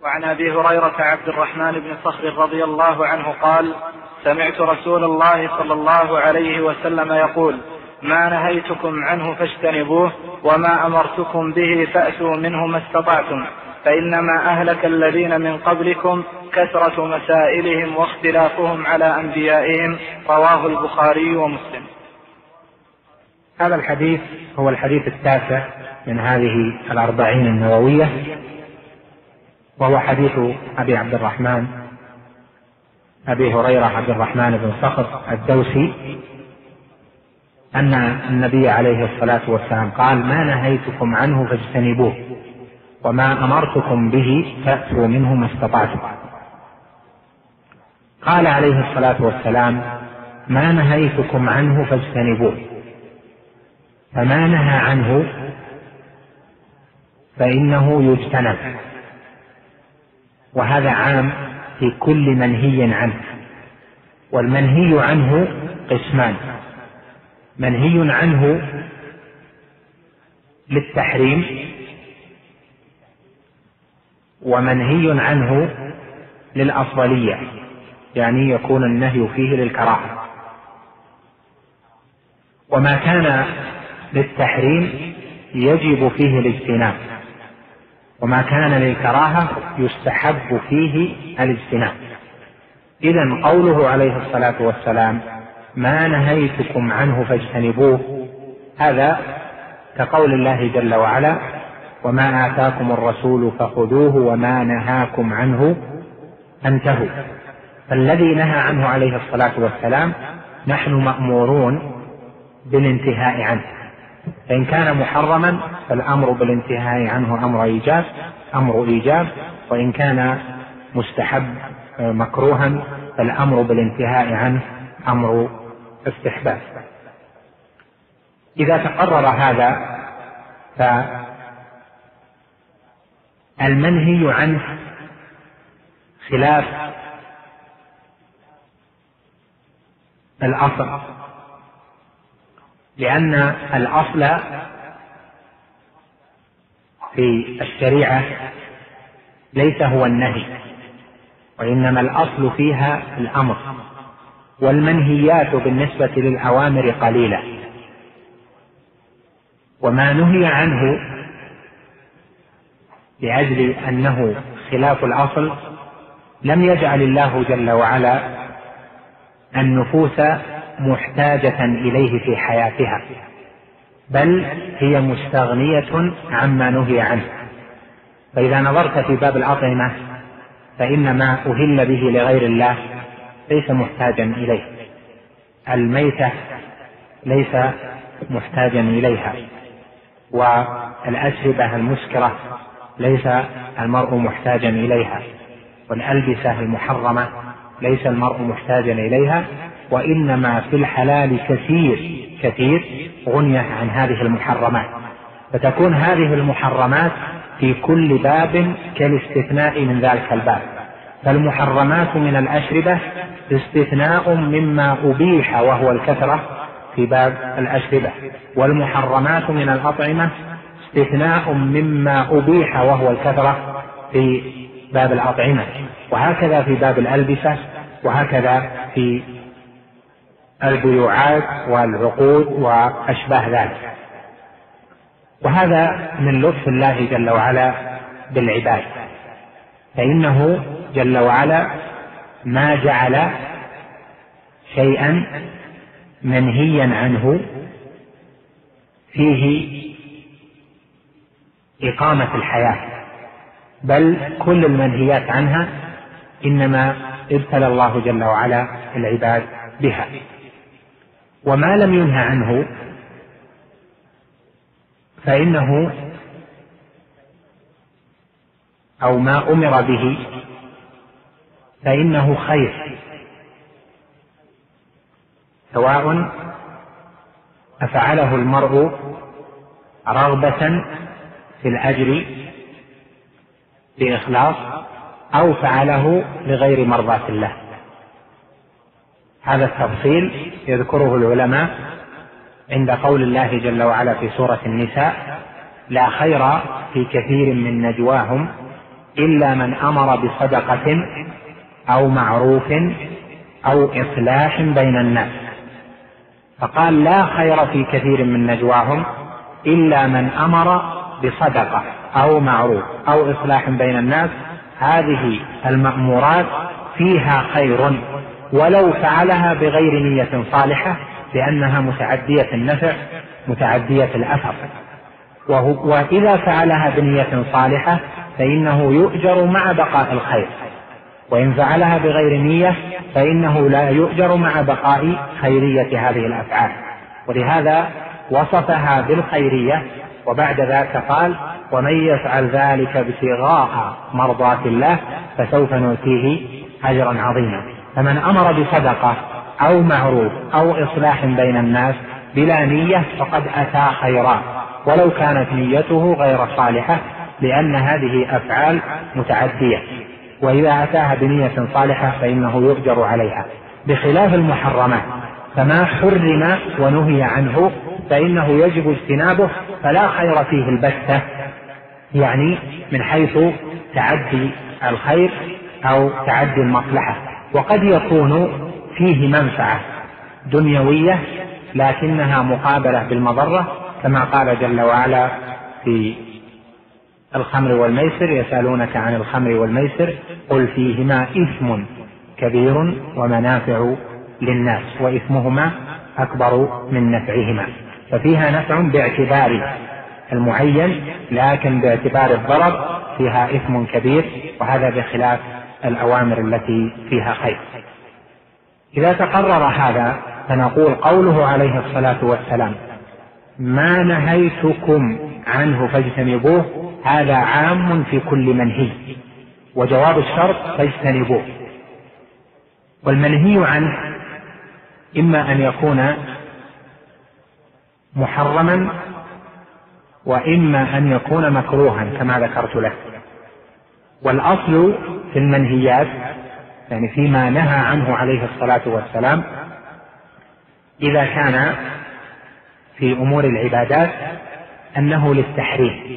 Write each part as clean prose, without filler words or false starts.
وعن أبي هريرة عبد الرحمن بن صخر رضي الله عنه قال: سمعت رسول الله صلى الله عليه وسلم يقول: ما نهيتكم عنه فاجتنبوه، وما أمرتكم به فأتوا منه ما استطعتم، فإنما أهلك الذين من قبلكم كثرة مسائلهم واختلافهم على أنبيائهم. رواه البخاري ومسلم. هذا الحديث هو الحديث التاسع من هذه 40 النووية، وهو حديث أبي عبد الرحمن أبي هريرة عبد الرحمن بن صخر الدوسي أن النبي عليه الصلاة والسلام قال: ما نهيتكم عنه فاجتنبوه، وما أمرتكم به فأتوا منه ما استطعتم. قال عليه الصلاة والسلام: ما نهيتكم عنه فاجتنبوه، فما نهى عنه فإنه يجتنب، وهذا عام في كل منهي عنه. والمنهي عنه قسمان: منهي عنه للتحريم، ومنهي عنه للأفضلية، يعني يكون النهي فيه للكراهة. وما كان للتحريم يجب فيه الاجتناب، وما كان للكراهة يستحب فيه الاجتناب. إذن قوله عليه الصلاة والسلام: ما نهيتكم عنه فاجتنبوه، هذا كقول الله جل وعلا: وما آتاكم الرسول فخذوه وما نهاكم عنه فانتهوا. فالذي نهى عنه عليه الصلاة والسلام نحن مأمورون بالانتهاء عنه، فإن كان محرما فالأمر بالانتهاء عنه أمر إيجاب، وإن كان مستحب مكروها فالأمر بالانتهاء عنه أمر استحباب. إذا تقرر هذا فالمنهي عنه خلاف الأصل، لأن الأصل في الشريعة ليس هو النهي، وإنما الأصل فيها الأمر، والمنهيات بالنسبة للأوامر قليلة. وما نهي عنه لأجل أنه خلاف الأصل لم يجعل الله جل وعلا النفوس محتاجة إليه في حياتها، بل هي مستغنية عما نهي عنه. فإذا نظرت في باب الأطعمة فإن ما أهل به لغير الله ليس محتاجا إليه، الميتة ليس محتاجا إليها، والأشربة المسكرة ليس المرء محتاجا إليها، والألبسة المحرمة ليس المرء محتاجا إليها، وإنما في الحلال كثير غنية عن هذه المحرمات. فتكون هذه المحرمات في كل باب كالاستثناء من ذلك الباب. فالمحرمات من الأشربة استثناء مما أبيح وهو الكثرة في باب الأشربة، والمحرمات من الأطعمة استثناء مما أبيح وهو الكثرة في باب الأطعمة، وهكذا في باب الألبسة، وهكذا في البيوعات والعقود وأشباه ذلك. وهذا من لطف الله جل وعلا بالعباد، فإنه جل وعلا ما جعل شيئا منهيا عنه فيه إقامة الحياة، بل كل المنهيات عنها إنما ابتلى الله جل وعلا العباد بها. وما لم ينهى عنه فإنه أو ما أمر به فإنه خير، سواء أفعله المرء رغبة في الأجر بإخلاص أو فعله لغير مرضاة الله. هذا التفصيل يذكره العلماء عند قول الله جل وعلا في سورة النساء: لا خير في كثير من نجواهم إلا من أمر بصدقة أو معروف أو إصلاح بين الناس. فقال لا خير في كثير من نجواهم إلا من أمر بصدقة أو معروف أو إصلاح بين الناس. هذه المأمورات فيها خير ولو فعلها بغير نية صالحة، لأنها متعدية النفع متعدية الأثر. وإذا فعلها بنية صالحة فإنه يؤجر مع بقاء الخير، وإن فعلها بغير نية فإنه لا يؤجر مع بقاء خيرية هذه الأفعال. ولهذا وصفها بالخيرية، وبعد ذلك قال ومن يفعل ذلك ابتغاء مرضات الله فسوف نؤتيه أجرا عظيما. فمن أمر بصدقة أو معروف أو إصلاح بين الناس بلا نية فقد أتى خيرا ولو كانت نيته غير صالحة، لأن هذه أفعال متعدية، وإذا أتاها بنية صالحة فإنه يؤجر عليها، بخلاف المحرمات فما حرم ونهي عنه فإنه يجب اجتنابه، فلا خير فيه البتة، يعني من حيث تعدي الخير أو تعدي المصلحة. وقد يكون فيه منفعة دنيوية لكنها مقابلة بالمضرة، كما قال جل وعلا في الخمر والميسر يسألونك عن الخمر والميسر قل فيهما إثم كبير ومنافع للناس وإثمهما أكبر من نفعهما. ففيها نفع باعتبار المعين، لكن باعتبار الضرر فيها إثم كبير، وهذا بخلاف الأوامر التي فيها خير. إذا تقرر هذا فنقول قوله عليه الصلاة والسلام ما نهيتكم عنه فاجتنبوه، هذا عام في كل منهي، وجواب الشرط فاجتنبوه. والمنهي عنه إما أن يكون محرما وإما أن يكون مكروها كما ذكرت لك. والأصل في المنهيات يعني فيما نهى عنه عليه الصلاة والسلام إذا كان في أمور العبادات أنه للتحريم،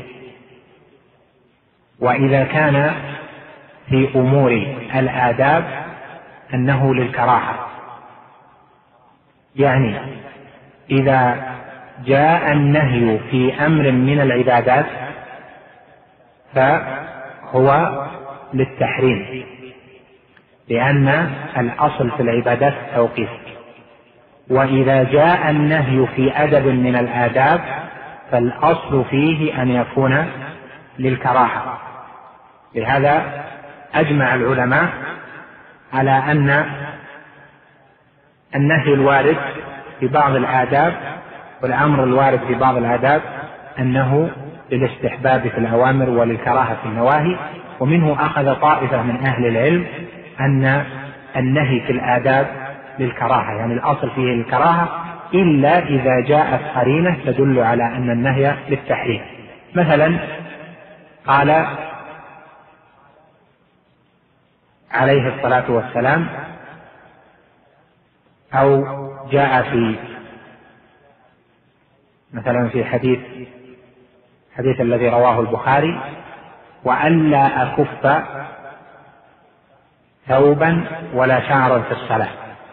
وإذا كان في أمور الآداب أنه للكراهة. يعني إذا جاء النهي في أمر من العبادات فهو للتحريم، لأن الأصل في العبادات التوقيف. وإذا جاء النهي في أدب من الآداب فالأصل فيه أن يكون للكراهة. لهذا أجمع العلماء على أن النهي الوارد في بعض الآداب والأمر الوارد في بعض الآداب أنه للاستحباب في الأوامر وللكراهة في النواهي. ومنه أخذ طائفة من أهل العلم أن النهي في الآداب للكراهة، يعني الأصل فيه الكراهة إلا إذا جاءت قرينة تدل على أن النهي للتحريم. مثلا قال عليه الصلاة والسلام أو جاء في مثلا في حديث الذي رواه البخاري وألا أكف ثوبا ولا شعرا في الصلاة.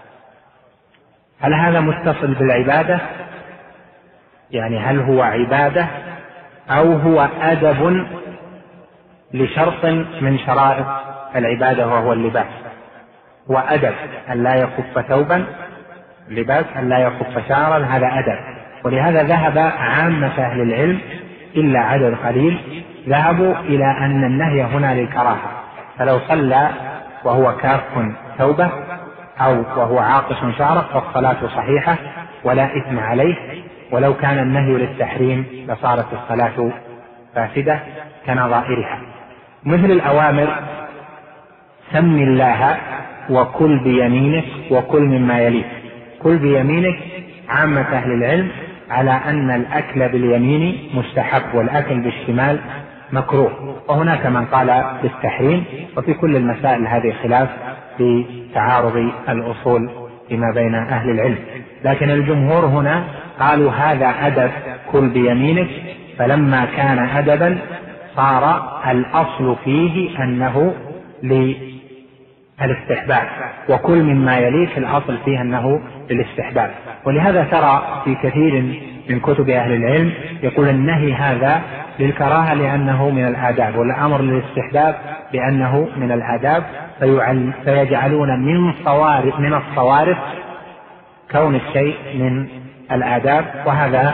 هل هذا متصل بالعبادة؟ يعني هل هو عبادة أو هو أدب لشرط من شرائط العبادة وهو اللباس؟ هو أدب أن لا يكف ثوبا، لباس أن لا يكف شعرا، هذا أدب. ولهذا ذهب عامة أهل العلم إلا عدد قليل ذهبوا إلى أن النهي هنا للكراهة، فلو صلى وهو كاف ثوبه أو وهو عاقص شعره فالصلاة صحيحة ولا إثم عليه، ولو كان النهي للتحريم لصارت الصلاة فاسدة كنظائرها. مثل الأوامر سم الله وكل بيمينك وكل مما يليك، كل بيمينك عامة أهل العلم على أن الأكل باليمين مستحب والأكل بالشمال مكروه، وهناك من قال بالتحريم. وفي كل المسائل هذه خلاف في تعارض الأصول فيما بين أهل العلم، لكن الجمهور هنا قالوا هذا أدب كل بيمينك، فلما كان أدبا صار الأصل فيه أنه للاستحباب، وكل مما يليه الأصل فيه أنه للاستحباب. ولهذا ترى في كثير من كتب أهل العلم يقول النهي هذا للكراهة لأنه من الآداب، والأمر للاستحباب لأنه من الآداب، فيجعلون من الصوارف كون الشيء من الآداب، وهذا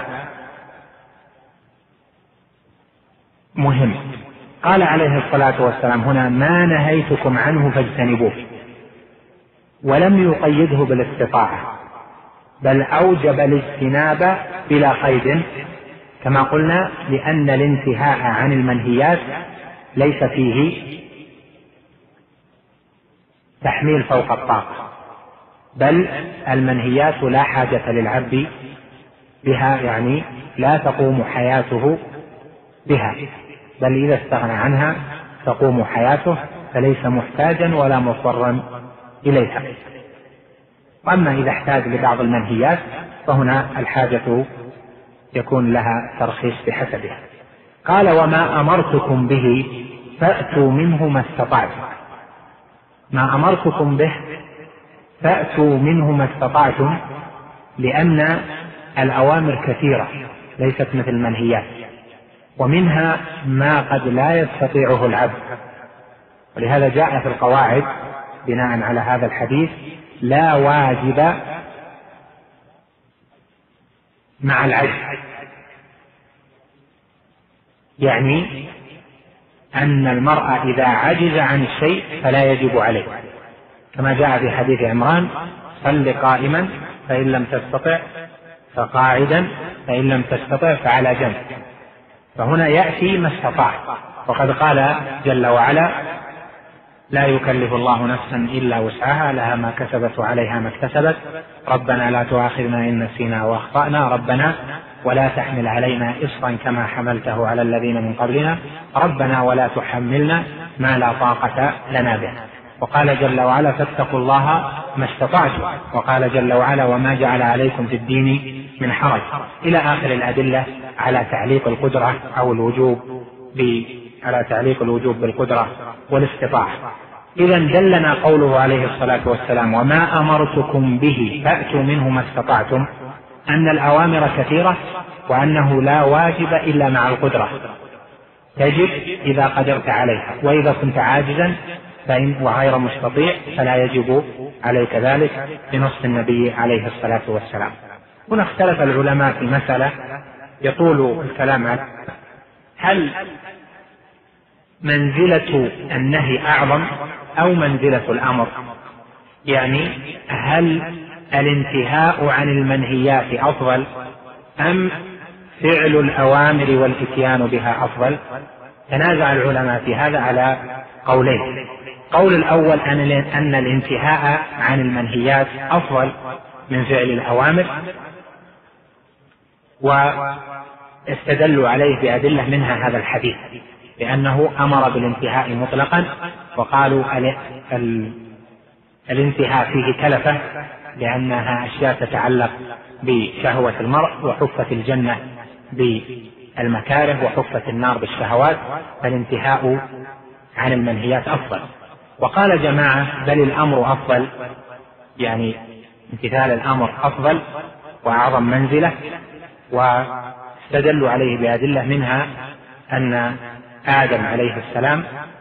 مهم. قال عليه الصلاة والسلام هنا: ما نهيتكم عنه فاجتنبوه، ولم يقيده بالاستطاعة، بل أوجب الاجتناب بلا قيد، كما قلنا، لأن الانتهاء عن المنهيات ليس فيه تحميل فوق الطاقة، بل المنهيات لا حاجة للعبد بها، يعني لا تقوم حياته بها، بل إذا استغنى عنها تقوم حياته، فليس محتاجا ولا مضطرا إليها. وأما إذا احتاج لبعض المنهيات فهنا الحاجة يكون لها ترخيص بحسبها. قال: وما أمرتكم به فأتوا منه ما استطعتم. ما أمرتكم به فأتوا منه ما استطعتم، لأن الأوامر كثيرة ليست مثل المنهيات، ومنها ما قد لا يستطيعه العبد، ولهذا جاء في القواعد بناء على هذا الحديث: لا واجب مع العجز، يعني أن المرء إذا عجز عن الشيء فلا يجب عليه، كما جاء في حديث عمران: صل قائما فإن لم تستطع فقاعدا فإن لم تستطع فعلى جنب. فهنا يأتي ما استطاع، وقد قال جل وعلا: لا يكلف الله نفسا إلا وسعها، لها ما كسبت وعليها ما اكتسبت، ربنا لا تؤاخذنا إن نسينا وأخطأنا، ربنا ولا تحمل علينا إصرا كما حملته على الذين من قبلنا، ربنا ولا تحملنا ما لا طاقة لنا به. وقال جل وعلا: فاتقوا الله ما استطعتم، وقال جل وعلا: وما جعل عليكم في الدين من حرج، إلى آخر الأدلة على تعليق القدرة أو الوجوب على تعليق الوجوب بالقدرة والاستطاعة. إذا دلنا قوله عليه الصلاة والسلام: وما أمرتكم به فأتوا منه ما استطعتم، أن الأوامر كثيرة، وأنه لا واجب إلا مع القدرة، تجب إذا قدرت عليها، وإذا كنت عاجزا وغير مستطيع فلا يجب عليك ذلك، بنص النبي عليه الصلاة والسلام. هنا اختلف العلماء في مسألة يطول الكلام عنها: هل منزلة النهي أعظم أو منزلة الأمر؟ يعني هل الانتهاء عن المنهيات أفضل أم فعل الأوامر والإتيان بها أفضل؟ تنازع العلماء في هذا على قولين. قول الأول أن الانتهاء عن المنهيات أفضل من فعل الأوامر، واستدلوا عليه بأدلة منها هذا الحديث، لأنه أمر بالانتهاء مطلقا، وقالوا الانتهاء فيه تلفة، لأنها أشياء تتعلق بشهوة المرء، وحفت الجنة بالمكاره وحفت النار بالشهوات، فالانتهاء عن المنهيات أفضل. وقال جماعة: بل الأمر أفضل، يعني امتثال الأمر أفضل وأعظم منزلة، واستدلوا عليه بأدلة منها أن آدم عليه السلام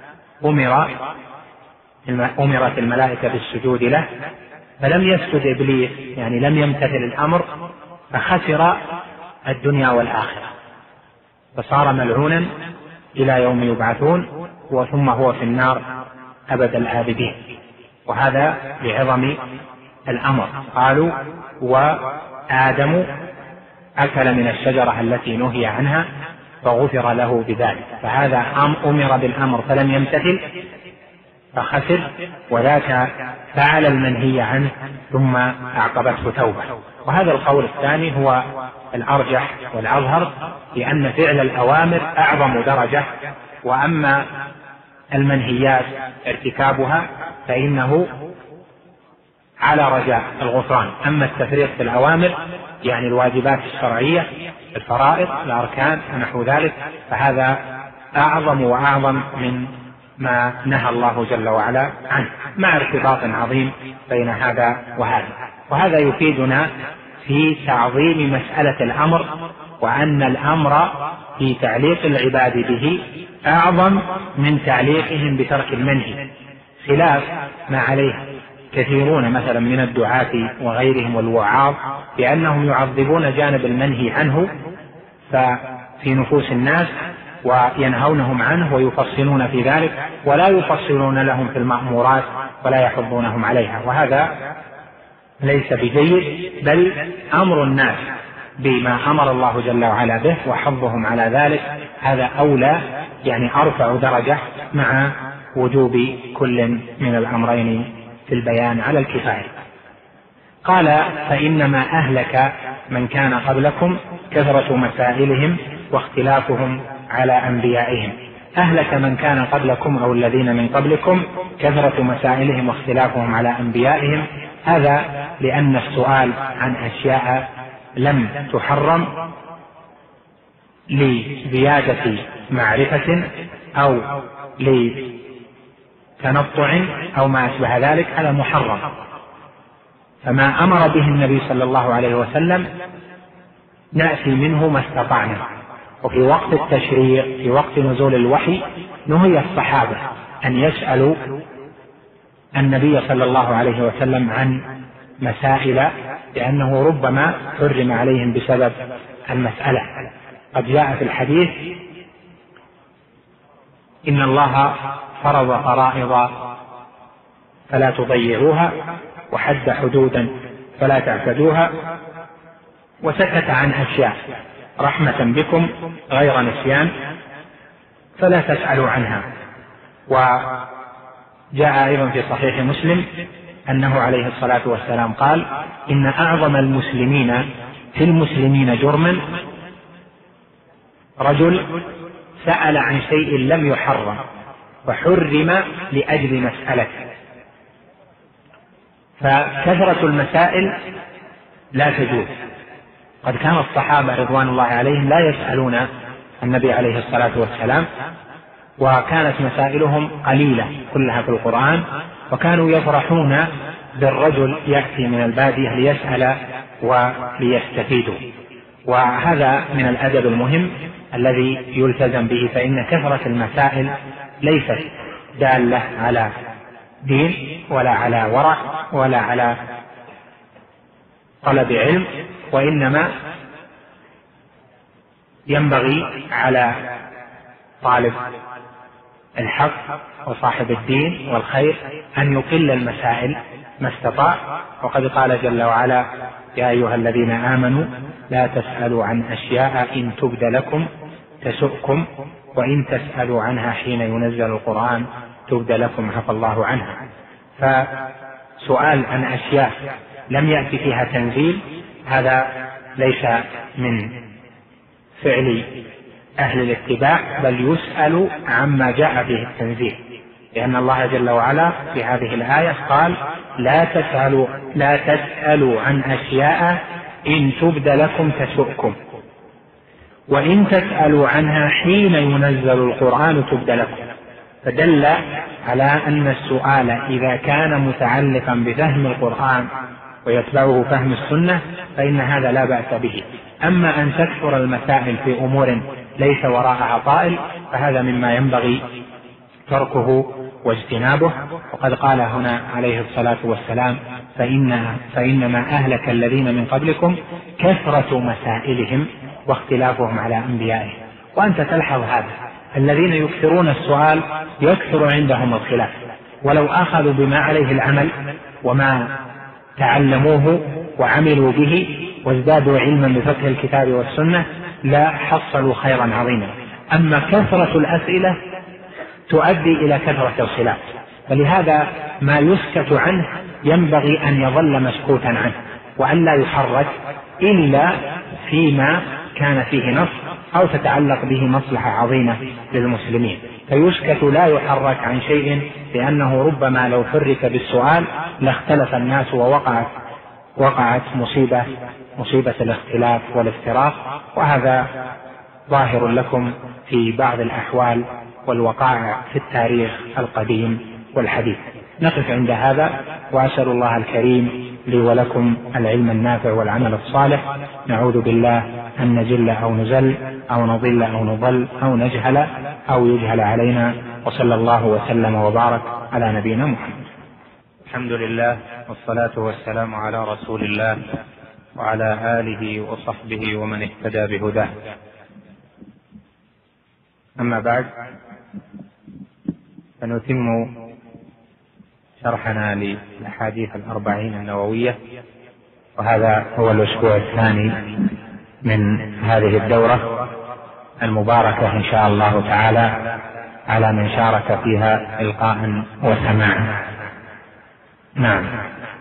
أمرت الملائكة بالسجود له، فلم يسجد إبليس، يعني لم يمتثل الأمر، فخسر الدنيا والآخرة، فصار ملعونا إلى يوم يبعثون، وثم هو في النار أبد الآبدين. وهذا لعظم الأمر. قالوا: وآدم أكل من الشجرة التي نهي عنها فغفر له بذلك، فهذا أمر بالأمر فلم يمتثل فخسر، وذاك فعل المنهي عنه ثم أعقبته توبة. وهذا القول الثاني هو الأرجح والأظهر، لأن فعل الأوامر أعظم درجة، وأما المنهيات ارتكابها فإنه على رجاء الغفران. أما التفريط في الأوامر، يعني الواجبات الشرعية، الفرائض، الأركان ونحو ذلك، فهذا أعظم وأعظم من ما نهى الله جل وعلا عنه، مع ارتباط عظيم بين هذا وهذا. وهذا يفيدنا في تعظيم مسألة الأمر، وأن الأمر في تعليق العباد به أعظم من تعليقهم بترك المنهي، خلاف ما عليه كثيرون مثلا من الدعاة وغيرهم والوعاظ، بأنهم يعظمون جانب المنهي عنه في نفوس الناس وينهونهم عنه ويفصلون في ذلك، ولا يفصلون لهم في المأمورات ولا يحضونهم عليها، وهذا ليس بجيد، بل أمر الناس بما أمر الله جل وعلا به وحضهم على ذلك هذا أولى، يعني أرفع درجة، مع وجوب كل من الأمرين في البيان على الكفاية. قال: فإنما أهلك من كان قبلكم كثرة مسائلهم واختلافهم على أنبيائهم. أهلك من كان قبلكم أو الذين من قبلكم كثرة مسائلهم واختلافهم على أنبيائهم، هذا لأن السؤال عن أشياء لم تحرم لزيادة معرفة أو لتنطع أو ما أشبه ذلك هذا محرم، فما أمر به النبي صلى الله عليه وسلم نأتي منه ما استطعنا. وفي وقت التشريع في وقت نزول الوحي نهي الصحابة أن يسألوا النبي صلى الله عليه وسلم عن مسائل، لأنه ربما حرم عليهم بسبب المسألة. قد جاء في الحديث: إن الله فرض فرائض فلا تضيعوها، وحد حدودا فلا تعتدوها، وسكت عن أشياء رحمة بكم غير نسيان فلا تسألوا عنها. وجاء أيضا في صحيح مسلم أنه عليه الصلاة والسلام قال: إن أعظم المسلمين في المسلمين جرما رجل سأل عن شيء لم يحرم فحرم لأجل مسألة. فكثرة المسائل لا تجوز. قد كان الصحابة رضوان الله عليهم لا يسألون النبي عليه الصلاة والسلام، وكانت مسائلهم قليلة كلها في القرآن، وكانوا يفرحون بالرجل يأتي من البادية ليسأل وليستفيدوا. وهذا من الأدب المهم الذي يلتزم به، فإن كثرة المسائل ليست دالة على دين ولا على ورع ولا على طلب علم، وإنما ينبغي على طالب الحق وصاحب الدين والخير أن يقل المسائل ما استطاع. وقد قال جل وعلا: يا أيها الذين آمنوا لا تسألوا عن أشياء إن تبد لكم تسؤكم وإن تسألوا عنها حين ينزل القرآن تبد لكم عفى الله عنها. فسؤال عن أشياء لم يأتي فيها تنزيل هذا ليس من فعل أهل الاتباع، بل يسأل عما جاء به التنزيل، لأن الله جل وعلا في هذه الآية قال: لا تسألوا عن أشياء إن تبد لكم تسؤكم وإن تسألوا عنها حين ينزل القرآن تبد لكم. فدل على أن السؤال إذا كان متعلقا بفهم القرآن ويتبعه فهم السنة فإن هذا لا بأس به. أما أن تكثر المسائل في أمور ليس وراءها طائل فهذا مما ينبغي تركه واجتنابه. وقد قال هنا عليه الصلاة والسلام: فإنما أهلك الذين من قبلكم كثرة مسائلهم واختلافهم على أنبيائهم. وأنت تلحظ هذا، الذين يكثرون السؤال يكثر عندهم الخلاف، ولو أخذوا بما عليه العمل وما تعلموه وعملوا به وازدادوا علما بفقه الكتاب والسنة لا حصلوا خيرا عظيما. أما كثرة الأسئلة تؤدي إلى كثرة الخلاف، فلهذا ما يسكت عنه ينبغي أن يظل مسكوتا عنه وأن لا يحرك إلا فيما كان فيه نص أو تتعلق به مصلحة عظيمة للمسلمين، فيسكت لا يحرك عن شيء، لأنه ربما لو حرك بالسؤال لاختلف الناس ووقعت مصيبة الاختلاف والافتراق، وهذا ظاهر لكم في بعض الأحوال والوقائع في التاريخ القديم والحديث. نقف عند هذا، وأسأل الله الكريم لي ولكم العلم النافع والعمل الصالح. نعوذ بالله أن نجل أو نزل أو نضل أو نضل أو نجهل أو يجهل علينا. وصلى الله وسلم وبارك على نبينا محمد. الحمد لله والصلاة والسلام على رسول الله وعلى آله وصحبه ومن اهتدى بهداه. أما بعد، فنتم شرحنا للأحاديث 40 النووية، وهذا هو الأسبوع الثاني من هذه الدورة المباركة إن شاء الله تعالى على من شارك فيها إلقاء وسماعا. نعم.